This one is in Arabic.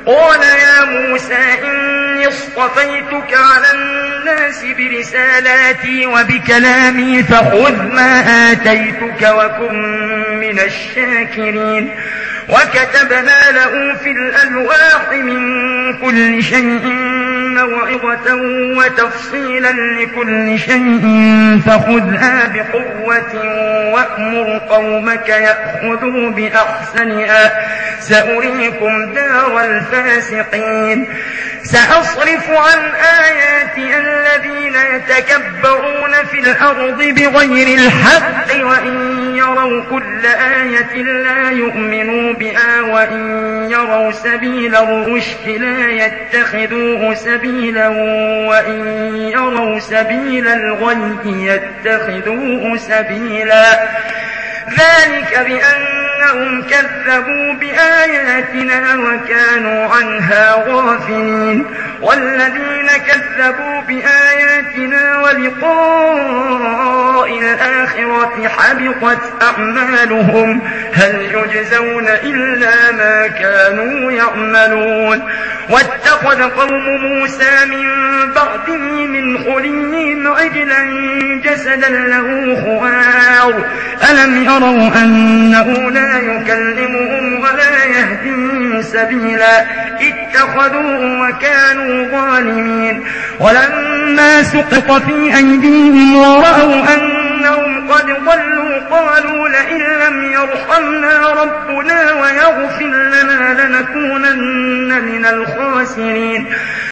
قال يا موسى إني اصطفيتك على الناس برسالاتي وبكلامي فخذ ما آتيتك وكن من الشاكرين. وكتبنا له في الألواح من كل شيء موعظة وتفصيلا لكل شيء فخذها بقوة وأمر قومك يأخذوا بأحسنها سأريكم دار الفاسقين. سأصرف عن آياتي الذين يتكبرون في الأرض بغير الحق وإن يروا كل آية لا يؤمنوا بها وإن يروا سبيل الرشد لا يتخذوه سبيلا وإن يروا سبيل الغي يتخذوه سبيلا. ذلك بأنهم كذبوا بآياتنا وكانوا عنها غافلين. والذين كذبوا بآياتنا ولقاء الآخرة حبطت أعمالهم هل يجزون إلا ما كانوا يعملون. واتخذ قوم موسى من بعده من حليهم عجلا جسدا له خوار ألم يروا أنه لا يكلمهم ولا يهديهم سبيلا اتخذوه وكانوا ظالمين. ولما سقط في أيديهم ورأوا أنهم قد ضلوا قالوا لئن لم يرحمنا ربنا ويغفر لنا لنكونن من الخاسرين.